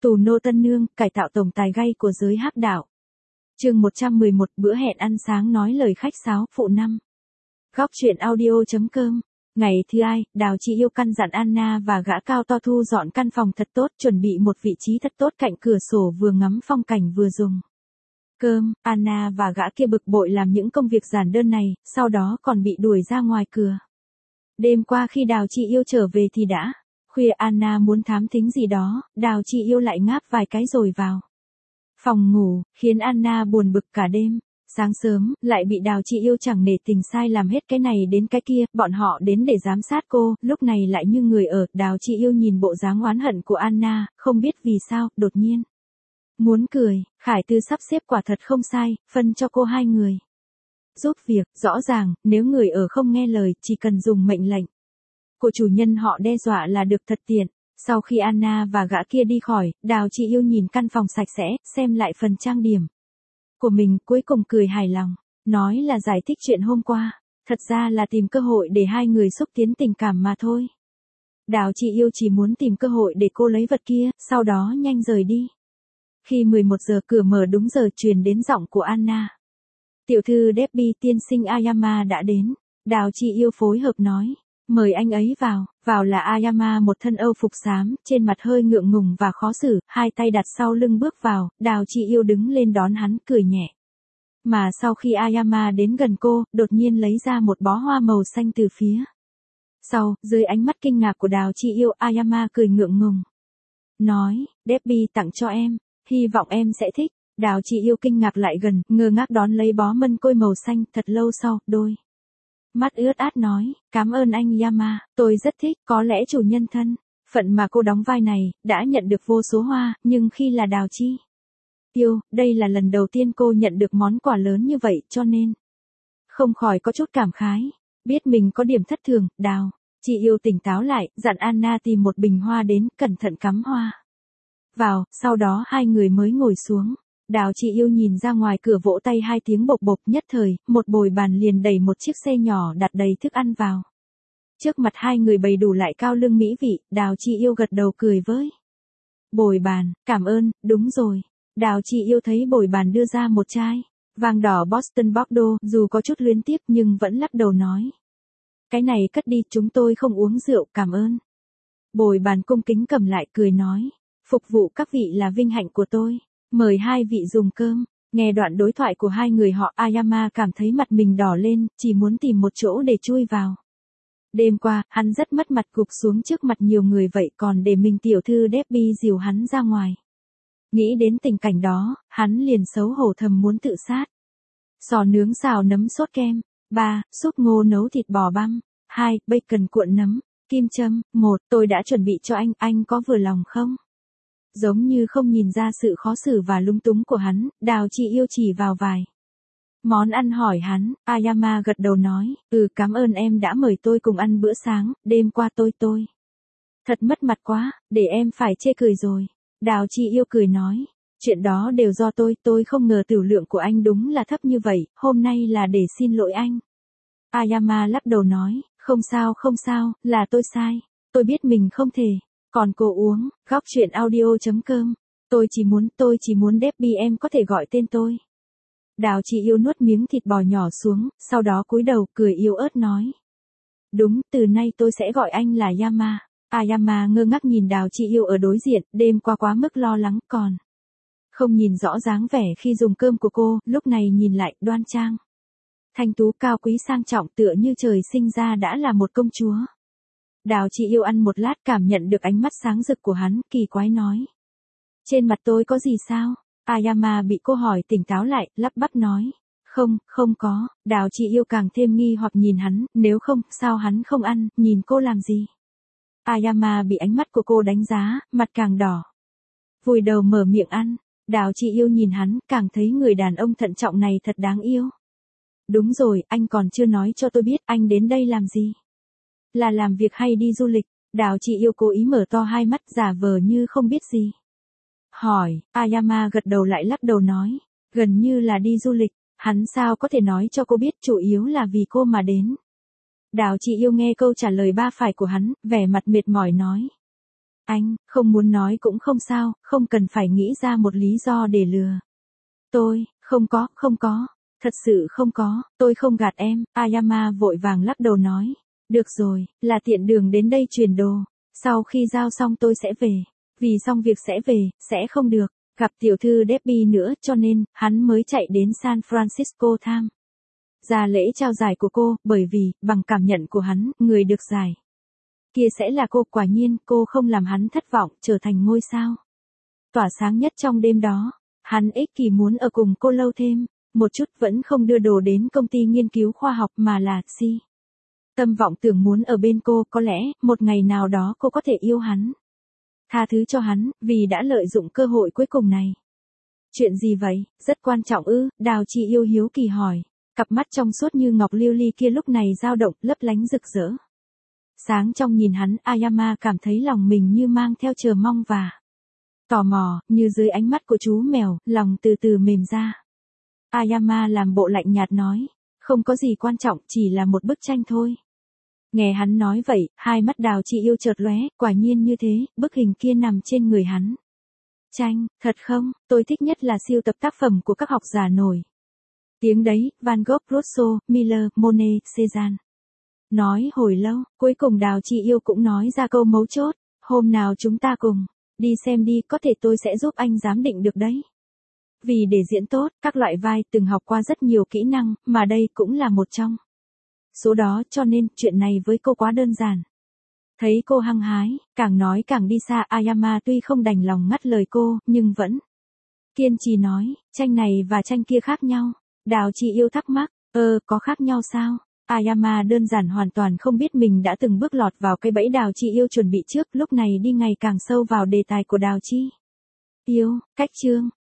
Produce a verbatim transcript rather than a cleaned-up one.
Tù nô tân nương, cải tạo tổng tài gay của giới hắc đạo. Chương một trăm mười một, bữa hẹn ăn sáng nói lời khách sáo, phụ năm. Góc truyện audio.com. Ngày thứ hai, Đào Chị Yêu căn dặn Anna và gã cao to thu dọn căn phòng thật tốt, chuẩn bị một vị trí thật tốt cạnh cửa sổ vừa ngắm phong cảnh vừa dùng cơm. Anna và gã kia bực bội làm những công việc giản đơn này, sau đó còn bị đuổi ra ngoài cửa. Đêm qua khi Đào Chị Yêu trở về thì đã khuya. Anna muốn thám thính gì đó, Đào Chị Yêu lại ngáp vài cái rồi vào phòng ngủ, khiến Anna buồn bực cả đêm. Sáng sớm, lại bị Đào Chị Yêu chẳng nể tình sai làm hết cái này đến cái kia, bọn họ đến để giám sát cô, lúc này lại như người ở. Đào Chị Yêu nhìn bộ dáng oán hận của Anna, không biết vì sao, đột nhiên muốn cười. Khải Tư sắp xếp quả thật không sai, phân cho cô hai người giúp việc. Rõ ràng, nếu người ở không nghe lời, chỉ cần dùng mệnh lệnh của chủ nhân họ đe dọa là được, thật tiện. Sau khi Anna và gã kia đi khỏi, Đào Chị Yêu nhìn căn phòng sạch sẽ, xem lại phần trang điểm của mình, cuối cùng cười hài lòng, nói là giải thích chuyện hôm qua, thật ra là tìm cơ hội để hai người xúc tiến tình cảm mà thôi. Đào Chị Yêu chỉ muốn tìm cơ hội để cô lấy vật kia, sau đó nhanh rời đi. Khi mười một giờ cửa mở đúng giờ, truyền đến giọng của Anna. Tiểu thư Debbie, tiên sinh Ayama đã đến. Đào Chị Yêu phối hợp nói, mời anh ấy vào. Vào là Ayama, một thân âu phục xám, trên mặt hơi ngượng ngùng và khó xử, hai tay đặt sau lưng bước vào. Đào Chị Yêu đứng lên đón hắn, cười nhẹ. Mà sau khi Ayama đến gần cô, đột nhiên lấy ra một bó hoa màu xanh từ phía sau. Dưới ánh mắt kinh ngạc của Đào Chị Yêu, Ayama cười ngượng ngùng, nói, Debbie tặng cho em, hy vọng em sẽ thích. Đào Chị Yêu kinh ngạc lại gần, ngơ ngác đón lấy bó mân côi màu xanh. Thật lâu sau, đôi mắt ướt át nói, cảm ơn anh Yama, tôi rất thích. Có lẽ chủ nhân thân phận mà cô đóng vai này, đã nhận được vô số hoa, nhưng khi là Đào Chị Yêu, đây là lần đầu tiên cô nhận được món quà lớn như vậy, cho nên không khỏi có chút cảm khái. Biết mình có điểm thất thường, Đào Chị Yêu tỉnh táo lại, dặn Anna tìm một bình hoa đến, cẩn thận cắm hoa vào, sau đó hai người mới ngồi xuống. Đào Chị Yêu nhìn ra ngoài cửa, vỗ tay hai tiếng bộc bộc, nhất thời, một bồi bàn liền đẩy một chiếc xe nhỏ đặt đầy thức ăn vào. Trước mặt hai người bày đủ lại cao lương mỹ vị. Đào Chị Yêu gật đầu cười với bồi bàn, cảm ơn, đúng rồi. Đào Chị Yêu thấy bồi bàn đưa ra một chai vang đỏ Boston Bordeaux, dù có chút luyến tiếc nhưng vẫn lắc đầu nói, cái này cất đi, chúng tôi không uống rượu, cảm ơn. Bồi bàn cung kính cầm lại, cười nói, phục vụ các vị là vinh hạnh của tôi. Mời hai vị dùng cơm. Nghe đoạn đối thoại của hai người họ, Ayama cảm thấy mặt mình đỏ lên, chỉ muốn tìm một chỗ để chui vào. Đêm qua, hắn rất mất mặt, gục xuống trước mặt nhiều người vậy còn để mình tiểu thư Debbie dìu hắn ra ngoài. Nghĩ đến tình cảnh đó, hắn liền xấu hổ thầm muốn tự sát. Sò nướng xào nấm sốt kem. ba. Súp ngô nấu thịt bò băm. hai. Bacon cuộn nấm. Kim châm. một. Tôi đã chuẩn bị cho anh, anh có vừa lòng không? Giống như không nhìn ra sự khó xử và lung túng của hắn, Đào Chị Yêu chỉ vào vài món ăn hỏi hắn. Ayama gật đầu nói, ừ, cảm ơn em đã mời tôi cùng ăn bữa sáng, đêm qua tôi tôi thật mất mặt quá, để em phải chê cười rồi. Đào Chị Yêu cười nói, chuyện đó đều do tôi, tôi không ngờ tiểu lượng của anh đúng là thấp như vậy, hôm nay là để xin lỗi anh. Ayama lắc đầu nói, không sao không sao, là tôi sai, tôi biết mình không thể. Còn cô uống. Góc truyện audio.com. Tôi chỉ muốn, tôi chỉ muốn Debbie em có thể gọi tên tôi. Đào Chị Yêu nuốt miếng thịt bò nhỏ xuống, sau đó cúi đầu, cười yếu ớt nói. Đúng, từ nay tôi sẽ gọi anh là Yama. Ayama ngơ ngác nhìn Đào Chị Yêu ở đối diện, đêm qua quá mức lo lắng, còn không nhìn rõ dáng vẻ khi dùng cơm của cô, lúc này nhìn lại, đoan trang, thanh tú, cao quý, sang trọng, tựa như trời sinh ra đã là một công chúa. Đào Chị Yêu ăn một lát, cảm nhận được ánh mắt sáng rực của hắn, kỳ quái nói. Trên mặt tôi có gì sao? Ayama bị cô hỏi tỉnh táo lại, lắp bắp nói. Không, không có. Đào Chị Yêu càng thêm nghi hoặc nhìn hắn, nếu không, sao hắn không ăn, nhìn cô làm gì? Ayama bị ánh mắt của cô đánh giá, mặt càng đỏ. Vùi đầu mở miệng ăn. Đào Chị Yêu nhìn hắn, càng thấy người đàn ông thận trọng này thật đáng yêu. Đúng rồi, anh còn chưa nói cho tôi biết anh đến đây làm gì? Là làm việc hay đi du lịch? Đào Chị Yêu cố ý mở to hai mắt, giả vờ như không biết gì. Hỏi. Ayama gật đầu lại lắc đầu nói, gần như là đi du lịch. Hắn sao có thể nói cho cô biết, chủ yếu là vì cô mà đến. Đào Chị Yêu nghe câu trả lời ba phải của hắn, vẻ mặt mệt mỏi nói. Anh, không muốn nói cũng không sao, không cần phải nghĩ ra một lý do để lừa. Tôi, không có, không có. Thật sự không có, tôi không gạt em, Ayama vội vàng lắc đầu nói. Được rồi, là tiện đường đến đây truyền đồ. Sau khi giao xong tôi sẽ về. Vì xong việc sẽ về, sẽ không được. Gặp tiểu thư Debbie nữa cho nên, hắn mới chạy đến San Francisco tham gia lễ trao giải của cô, bởi vì, bằng cảm nhận của hắn, người được giải kia sẽ là cô. Quả nhiên, cô không làm hắn thất vọng, trở thành ngôi sao tỏa sáng nhất trong đêm đó. Hắn ích kỷ muốn ở cùng cô lâu thêm một chút, vẫn không đưa đồ đến công ty nghiên cứu khoa học mà là si tâm vọng tưởng muốn ở bên cô. Có lẽ, một ngày nào đó cô có thể yêu hắn. Tha thứ cho hắn, vì đã lợi dụng cơ hội cuối cùng này. Chuyện gì vậy, rất quan trọng ư? Đào Chi Yêu hiếu kỳ hỏi. Cặp mắt trong suốt như ngọc lưu ly kia lúc này dao động, lấp lánh rực rỡ. Sáng trong nhìn hắn, Ayama cảm thấy lòng mình như mang theo chờ mong và tò mò, như dưới ánh mắt của chú mèo, lòng từ từ mềm ra. Ayama làm bộ lạnh nhạt nói, không có gì quan trọng, chỉ là một bức tranh thôi. Nghe hắn nói vậy, hai mắt Đào Chi Yêu chợt lóe, quả nhiên như thế, bức hình kia nằm trên người hắn. Tranh, thật không, tôi thích nhất là siêu tập tác phẩm của các học giả nổi tiếng đấy, Van Gogh, Rousseau, Miller, Monet, Cézanne. Nói hồi lâu, cuối cùng Đào Chi Yêu cũng nói ra câu mấu chốt, hôm nào chúng ta cùng đi xem đi, có thể tôi sẽ giúp anh giám định được đấy. Vì để diễn tốt, các loại vai từng học qua rất nhiều kỹ năng, mà đây cũng là một trong số đó, cho nên chuyện này với cô quá đơn giản. Thấy cô hăng hái, càng nói càng đi xa, Ayama tuy không đành lòng ngắt lời cô, nhưng vẫn kiên trì nói, tranh này và tranh kia khác nhau. Đào Chi Yêu thắc mắc, ơ, có khác nhau sao? Ayama đơn giản hoàn toàn không biết mình đã từng bước lọt vào cái bẫy Đào Chi Yêu chuẩn bị trước, lúc này đi ngày càng sâu vào đề tài của Đào Chi Yêu, cách chương.